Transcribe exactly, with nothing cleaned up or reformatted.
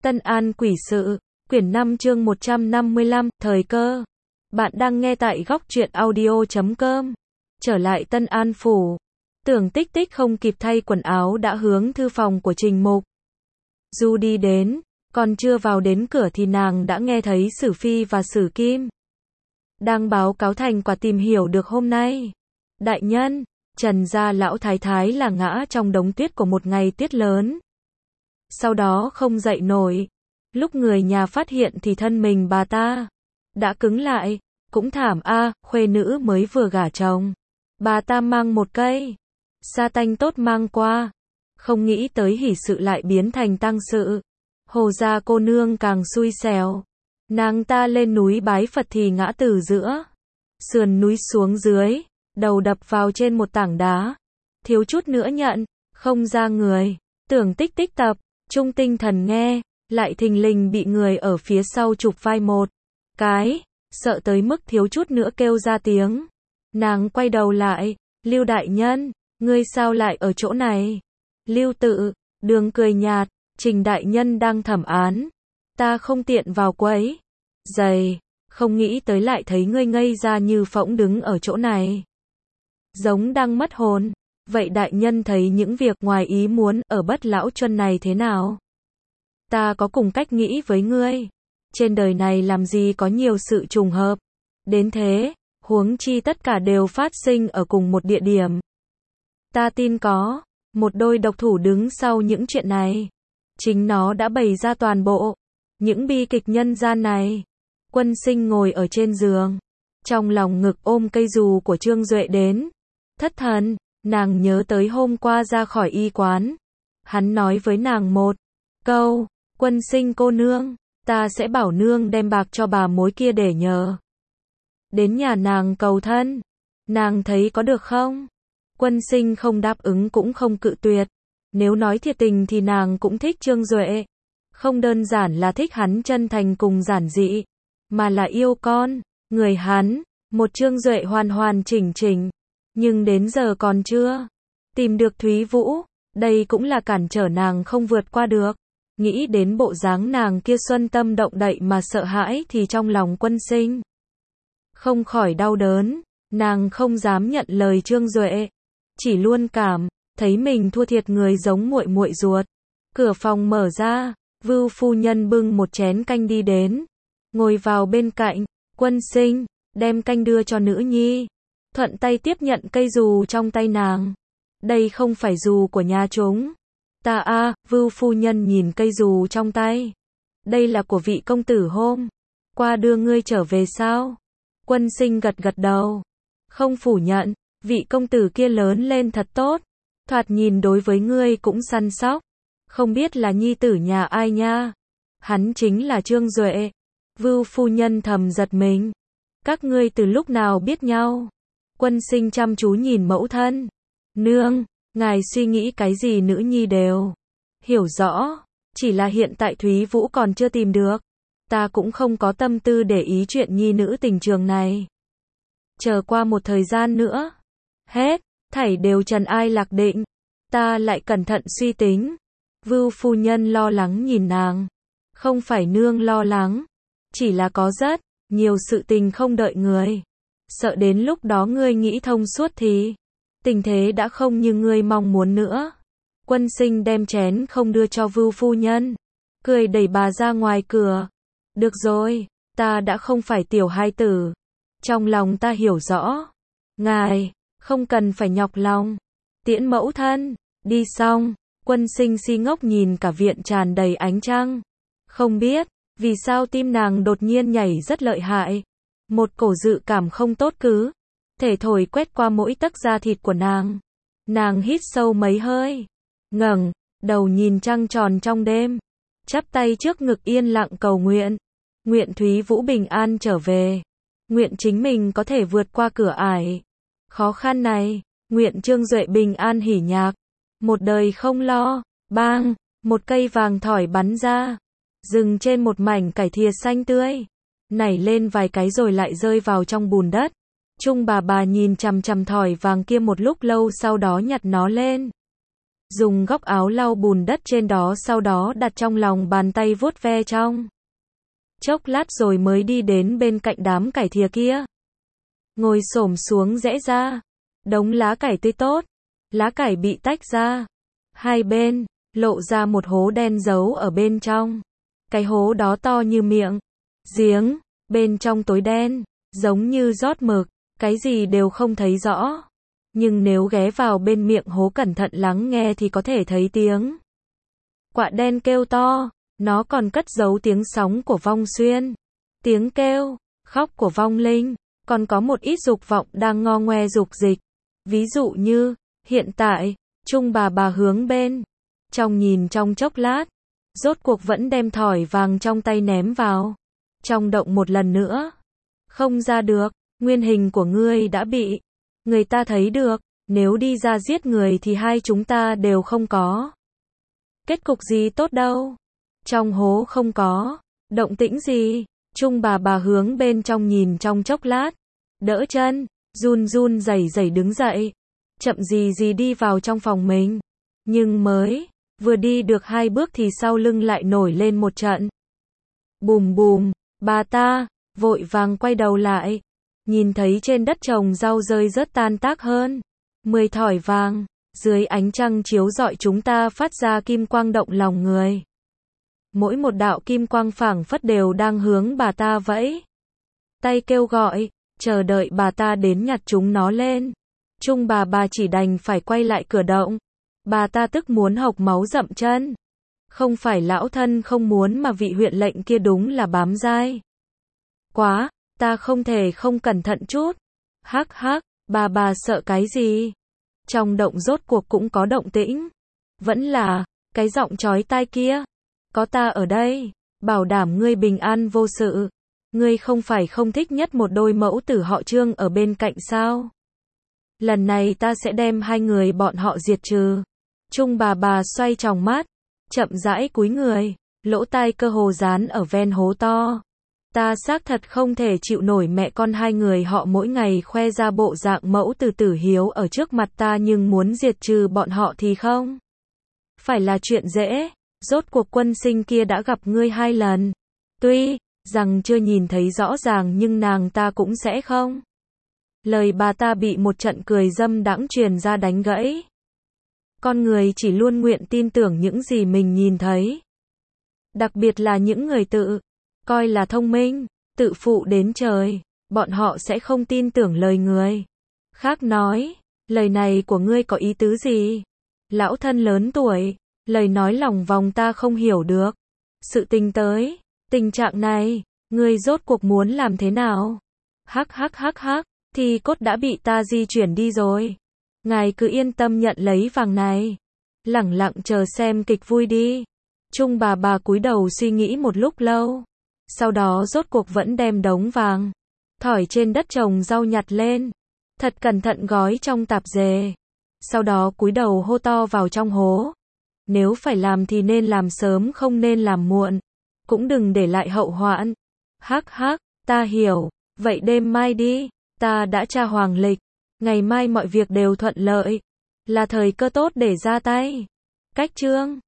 Tân An Quỷ Sự, quyển năm chương một trăm năm mươi lăm, thời cơ. Bạn đang nghe tại góc truyện audio chấm com. Trở lại Tân An Phủ. Tưởng Tích Tích không kịp thay quần áo đã hướng thư phòng của Trình Mục Du đi đến, còn chưa vào đến cửa thì nàng đã nghe thấy Sử Phi và Sử Kim đang báo cáo thành quả tìm hiểu được hôm nay. Đại nhân, Trần gia lão thái thái là ngã trong đống tuyết của một ngày tuyết lớn. Sau đó không dậy nổi. Lúc người nhà phát hiện thì thân mình bà ta đã cứng lại. Cũng thảm a, khuê nữ mới vừa gả chồng. Bà ta mang một cây sa tanh tốt mang qua. Không nghĩ tới hỷ sự lại biến thành tang sự. Hồ gia cô nương càng xui xẻo. Nàng ta lên núi bái Phật thì ngã từ giữa sườn núi xuống dưới, đầu đập vào trên một tảng đá. Thiếu chút nữa nhận không ra người. Tưởng Tích Tích tập trung tinh thần nghe, lại thình lình bị người ở phía sau chụp vai một cái, sợ tới mức thiếu chút nữa kêu ra tiếng. Nàng quay đầu lại, Lưu đại nhân, ngươi sao lại ở chỗ này? Lưu Tự, Đường cười nhạt, Trình đại nhân đang thẩm án, ta không tiện vào quấy giày, không nghĩ tới lại thấy ngươi ngây ra như phỗng đứng ở chỗ này, giống đang mất hồn. Vậy đại nhân thấy những việc ngoài ý muốn ở Bất Lão Chuân này thế nào? Ta có cùng cách nghĩ với ngươi. Trên đời này làm gì có nhiều sự trùng hợp đến thế, huống chi tất cả đều phát sinh ở cùng một địa điểm. Ta tin có một đôi độc thủ đứng sau những chuyện này. Chính nó đã bày ra toàn bộ những bi kịch nhân gian này. Quân Sinh ngồi ở trên giường, trong lòng ngực ôm cây dù của Trương Duệ đến. Thất thần, nàng nhớ tới hôm qua ra khỏi y quán. Hắn nói với nàng một câu, Quân Sinh cô nương, ta sẽ bảo nương đem bạc cho bà mối kia để nhờ đến nhà nàng cầu thân. Nàng thấy có được không? Quân Sinh không đáp ứng cũng không cự tuyệt. Nếu nói thiệt tình thì nàng cũng thích Trương Duệ. Không đơn giản là thích hắn chân thành cùng giản dị, mà là yêu con, người hắn, một Trương Duệ hoàn hoàn chỉnh chỉnh. Nhưng đến giờ còn chưa tìm được Thúy Vũ, đây cũng là cản trở nàng không vượt qua được. Nghĩ đến bộ dáng nàng kia xuân tâm động đậy mà sợ hãi thì trong lòng Quân Sinh không khỏi đau đớn. Nàng không dám nhận lời Trương Duệ, chỉ luôn cảm thấy mình thua thiệt người giống muội muội ruột. Cửa phòng mở ra, Vưu phu nhân bưng một chén canh đi đến, ngồi vào bên cạnh Quân Sinh, đem canh đưa cho nữ nhi, thuận tay tiếp nhận cây dù trong tay nàng. Đây không phải dù của nhà chúng ta a. À, Vưu phu nhân nhìn cây dù trong tay. Đây là của vị công tử hôm qua đưa ngươi trở về sao? Quân Sinh gật gật đầu, không phủ nhận, vị công tử kia lớn lên thật tốt, thoạt nhìn đối với ngươi cũng săn sóc. Không biết là nhi tử nhà ai nha? Hắn chính là Trương Duệ. Vưu phu nhân thầm giật mình. Các ngươi từ lúc nào biết nhau? Quân Sinh chăm chú nhìn mẫu thân. Nương, ngài suy nghĩ cái gì nữ nhi đều hiểu rõ, chỉ là hiện tại Thúy Vũ còn chưa tìm được. Ta cũng không có tâm tư để ý chuyện nhi nữ tình trường này. Chờ qua một thời gian nữa, hết thảy đều trần ai lạc định, ta lại cẩn thận suy tính. Vưu phu nhân lo lắng nhìn nàng. Không phải nương lo lắng, chỉ là có rất nhiều sự tình không đợi người. Sợ đến lúc đó ngươi nghĩ thông suốt thì tình thế đã không như ngươi mong muốn nữa. Quân Sinh đem chén không đưa cho Vưu phu nhân, cười đẩy bà ra ngoài cửa. Được rồi, ta đã không phải tiểu hai tử. Trong lòng ta hiểu rõ. Ngài không cần phải nhọc lòng. Tiễn mẫu thân. Đi xong, Quân Sinh si ngốc nhìn cả viện tràn đầy ánh trăng. Không biết vì sao tim nàng đột nhiên nhảy rất lợi hại. Một cổ dự cảm không tốt cứ thể thổi quét qua mỗi tấc da thịt của nàng. Nàng hít sâu mấy hơi, ngẩng đầu nhìn trăng tròn trong đêm, chắp tay trước ngực yên lặng cầu nguyện. Nguyện Thúy Vũ bình an trở về. Nguyện chính mình có thể vượt qua cửa ải khó khăn này. Nguyện Trương Duệ bình an hỉ nhạc, một đời không lo. Bang, một cây vàng thỏi bắn ra, dừng trên một mảnh cải thìa xanh tươi, nảy lên vài cái rồi lại rơi vào trong bùn đất. Trung bà bà nhìn chằm chằm thỏi vàng kia một lúc lâu, sau đó nhặt nó lên. dùng góc áo lau bùn đất trên đó, sau đó đặt trong lòng bàn tay vuốt ve trong chốc lát rồi mới đi đến bên cạnh đám cải thìa kia. Ngồi xổm xuống rẽ ra đống lá cải tươi tốt, lá cải bị tách ra, hai bên lộ ra một hố đen giấu ở bên trong. Cái hố đó to như miệng giếng, bên trong tối đen, giống như rót mực, cái gì đều không thấy rõ. Nhưng nếu ghé vào bên miệng hố cẩn thận lắng nghe thì có thể thấy tiếng quạ đen kêu to, nó còn cất giấu tiếng sóng của vong xuyên, tiếng kêu, khóc của vong linh, còn có một ít dục vọng đang ngo ngoe dục dịch. Ví dụ như, hiện tại, Trung bà bà hướng bên trong nhìn trong chốc lát, rốt cuộc vẫn đem thỏi vàng trong tay ném vào trong động một lần nữa. Không ra được, nguyên hình của ngươi đã bị người ta thấy được, nếu đi ra giết người thì hai chúng ta đều không có kết cục gì tốt đâu. Trong hố không có động tĩnh gì, Trung bà bà hướng bên trong nhìn trong chốc lát, đỡ chân, run run rẩy rẩy đứng dậy, chậm gì gì đi vào trong phòng mình. Nhưng mới vừa đi được hai bước thì sau lưng lại nổi lên một trận bùm bùm. Bà ta vội vàng quay đầu lại, nhìn thấy trên đất trồng rau rơi rớt tan tác hơn mười thỏi vàng, dưới ánh trăng chiếu rọi chúng ta phát ra kim quang động lòng người. Mỗi một đạo kim quang phảng phất đều đang hướng bà ta vẫy tay kêu gọi, chờ đợi bà ta đến nhặt chúng nó lên. Trung bà bà chỉ đành phải quay lại cửa động. Bà ta tức muốn hộc máu dậm chân. Không phải lão thân không muốn mà vị huyện lệnh kia đúng là bám dai quá, ta không thể không cẩn thận chút. Hắc hắc, bà bà sợ cái gì? Trong động rốt cuộc cũng có động tĩnh. Vẫn là cái giọng chói tai kia. Có ta ở đây, bảo đảm ngươi bình an vô sự. Ngươi không phải không thích nhất một đôi mẫu tử họ Trương ở bên cạnh sao? Lần này ta sẽ đem hai người bọn họ diệt trừ. Trung bà bà xoay tròng mắt, chậm rãi cúi người, lỗ tai cơ hồ dán ở ven hố to. Ta xác thật không thể chịu nổi mẹ con hai người họ mỗi ngày khoe ra bộ dạng mẫu tử tử hiếu ở trước mặt ta, nhưng muốn diệt trừ bọn họ thì không phải là chuyện dễ. Rốt cuộc quân sinh kia đã gặp ngươi hai lần. Tuy rằng chưa nhìn thấy rõ ràng nhưng nàng ta cũng sẽ không. Lời bà ta bị một trận cười dâm đãng truyền ra đánh gãy. Con người chỉ luôn nguyện tin tưởng những gì mình nhìn thấy. Đặc biệt là những người tự coi là thông minh, tự phụ đến trời, bọn họ sẽ không tin tưởng lời người khác nói. Lời này của ngươi có ý tứ gì? Lão thân lớn tuổi, lời nói lòng vòng ta không hiểu được. Sự tình tới tình trạng này, ngươi rốt cuộc muốn làm thế nào? Hắc hắc hắc hắc, thì cốt đã bị ta di chuyển đi rồi. Ngài cứ yên tâm nhận lấy vàng này, lẳng lặng chờ xem kịch vui đi. Trung bà bà cúi đầu suy nghĩ một lúc lâu, sau đó rốt cuộc vẫn đem đống vàng thỏi trên đất trồng rau nhặt lên, thật cẩn thận gói trong tạp dề, sau đó cúi đầu hô to vào trong hố. Nếu phải làm thì nên làm sớm, không nên làm muộn, cũng đừng để lại hậu hoạn. Hắc hắc, ta hiểu, vậy đêm mai đi, ta đã tra hoàng lịch, ngày mai mọi việc đều thuận lợi, là thời cơ tốt để ra tay. Cách chương